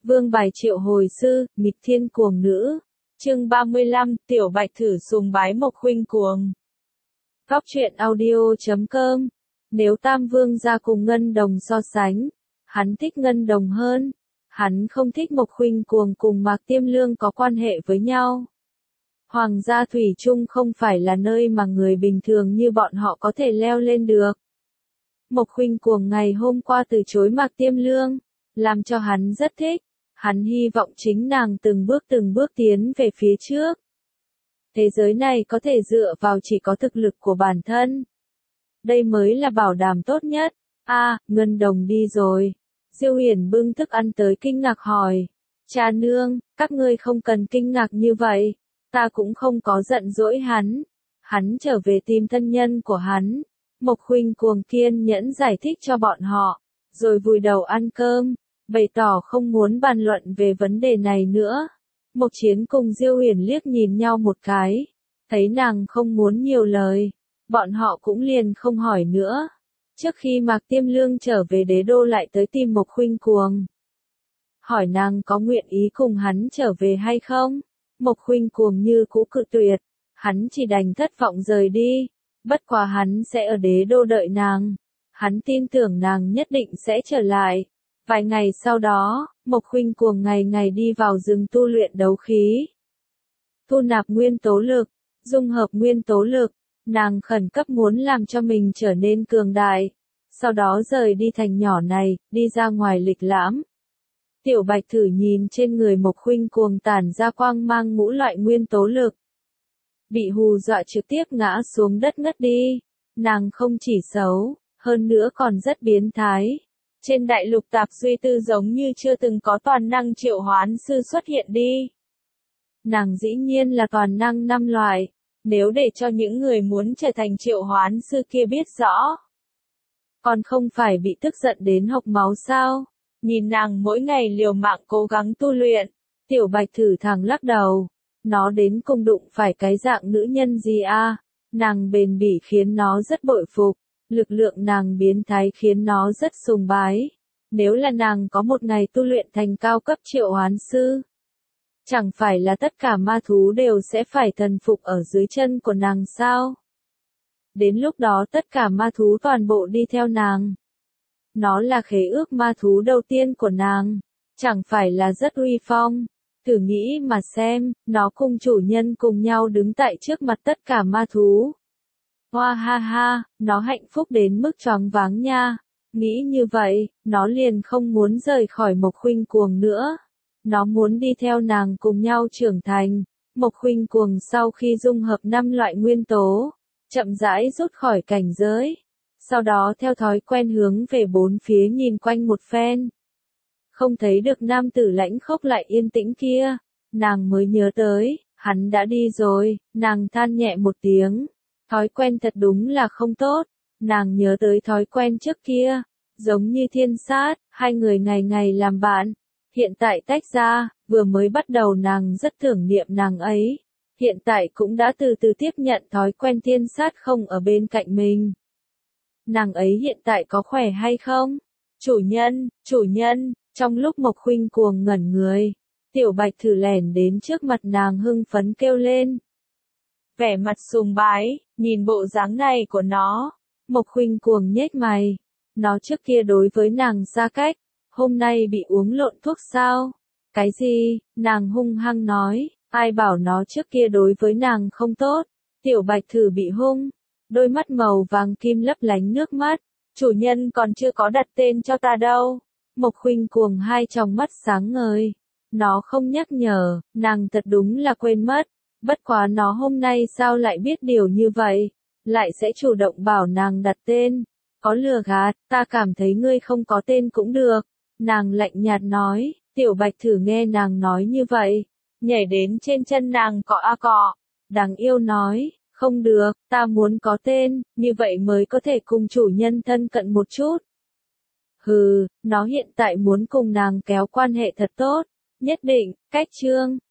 Vương bài triệu hồi sư, nghịch thiên cuồng nữ. Chương 35, Tiểu Bạch thử sùng bái Mộc Khuynh Cuồng. Góc truyện audio.com. Nếu Tam Vương gia cùng Ngân Đồng so sánh, hắn thích Ngân Đồng hơn. Hắn không thích Mộc Khuynh Cuồng cùng Mạc Tiêm Lương có quan hệ với nhau. Hoàng gia thủy chung không phải là nơi mà người bình thường như bọn họ có thể leo lên được. Mộc Khuynh Cuồng ngày hôm qua từ chối Mạc Tiêm Lương, làm cho hắn rất thích. Hắn hy vọng chính nàng từng bước tiến về phía trước. Thế giới này có thể dựa vào chỉ có thực lực của bản thân. Đây mới là bảo đảm tốt nhất. Ngân Đồng đi rồi. Diêu Huyền bưng thức ăn tới kinh ngạc hỏi. Cha nương, các ngươi không cần kinh ngạc như vậy. Ta cũng không có giận dỗi hắn. Hắn trở về tìm thân nhân của hắn. Mộc Khuynh Cuồng kiên nhẫn giải thích cho bọn họ. Rồi vùi đầu ăn cơm. Bày tỏ không muốn bàn luận về vấn đề này nữa. Mộc Chiến cùng Diêu Huyền liếc nhìn nhau một cái. Thấy nàng không muốn nhiều lời. Bọn họ cũng liền không hỏi nữa. Trước khi Mạc Tiêm Lương trở về đế đô lại tới tìm Mộc Khuynh Cuồng. Hỏi nàng có nguyện ý cùng hắn trở về hay không? Mộc Khuynh Cuồng như cũ cự tuyệt. Hắn chỉ đành thất vọng rời đi. Bất quá hắn sẽ ở đế đô đợi nàng. Hắn tin tưởng nàng nhất định sẽ trở lại. Vài ngày sau đó, Mộc Khuynh Cuồng ngày ngày đi vào rừng tu luyện đấu khí. Thu nạp nguyên tố lực, dung hợp nguyên tố lực, nàng khẩn cấp muốn làm cho mình trở nên cường đại. Sau đó rời đi thành nhỏ này, đi ra ngoài lịch lãm. Tiểu Bạch thử nhìn trên người Mộc Khuynh Cuồng tản ra quang mang ngũ loại nguyên tố lực. Bị hù dọa trực tiếp ngã xuống đất ngất đi. Nàng không chỉ xấu, hơn nữa còn rất biến thái. Trên đại lục tạp duy tư giống như chưa từng có toàn năng triệu hoán sư xuất hiện đi. Nàng dĩ nhiên là toàn năng 5 loại, nếu để cho những người muốn trở thành triệu hoán sư kia biết rõ. Còn không phải bị tức giận đến hộc máu sao? Nhìn nàng mỗi ngày liều mạng cố gắng tu luyện, Tiểu Bạch thử thẳng lắc đầu. Nó đến cùng đụng phải cái dạng nữ nhân gì a? Nàng bền bỉ khiến nó rất bội phục. Lực lượng nàng biến thái khiến nó rất sùng bái. Nếu là nàng có một ngày tu luyện thành cao cấp triệu hoán sư, chẳng phải là tất cả ma thú đều sẽ phải thần phục ở dưới chân của nàng sao? Đến lúc đó tất cả ma thú toàn bộ đi theo nàng. Nó là khế ước ma thú đầu tiên của nàng, chẳng phải là rất uy phong? Thử nghĩ mà xem, nó cùng chủ nhân cùng nhau đứng tại trước mặt tất cả ma thú. Hoa ha ha, nó hạnh phúc đến mức choáng váng nha. Nghĩ như vậy, nó liền không muốn rời khỏi Mộc Khuynh Cuồng nữa. Nó muốn đi theo nàng cùng nhau trưởng thành. Mộc Khuynh Cuồng sau khi dung hợp 5 loại nguyên tố, chậm rãi rút khỏi cảnh giới. Sau đó theo thói quen hướng về bốn phía nhìn quanh một phen. Không thấy được nam tử lãnh khốc lại yên tĩnh kia. Nàng mới nhớ tới, hắn đã đi rồi, nàng than nhẹ một tiếng. Thói quen thật đúng là không tốt. Nàng nhớ tới thói quen trước kia. Giống như Thiên Sát, hai người ngày ngày làm bạn. Hiện tại tách ra, vừa mới bắt đầu nàng rất tưởng niệm nàng ấy. Hiện tại cũng đã từ từ tiếp nhận thói quen Thiên Sát không ở bên cạnh mình. Nàng ấy hiện tại có khỏe hay không? Chủ nhân, trong lúc Mộc Khuynh Cuồng ngẩn người, Tiểu Bạch thử lẻn đến trước mặt nàng hưng phấn kêu lên. Vẻ mặt sùng bái, nhìn bộ dáng này của nó. Mộc Khuynh Cuồng nhếch mày. Nó trước kia đối với nàng xa cách, hôm nay bị uống lộn thuốc sao? Cái gì? Nàng hung hăng nói, ai bảo nó trước kia đối với nàng không tốt? Tiểu Bạch thử bị hung, đôi mắt màu vàng kim lấp lánh nước mắt. Chủ nhân còn chưa có đặt tên cho ta đâu. Mộc Khuynh Cuồng hai tròng mắt sáng ngời. Nó không nhắc nhở, nàng thật đúng là quên mất. Bất quá nó hôm nay sao lại biết điều như vậy, lại sẽ chủ động bảo nàng đặt tên. Có lừa gạt, ta cảm thấy ngươi không có tên cũng được. Nàng lạnh nhạt nói. Tiểu Bạch thử nghe nàng nói như vậy, nhảy đến trên chân nàng cọ a cọ. Đáng yêu nói, không được, ta muốn có tên, như vậy mới có thể cùng chủ nhân thân cận một chút. Hừ, nó hiện tại muốn cùng nàng kéo quan hệ thật tốt. Nhất định, cách chương.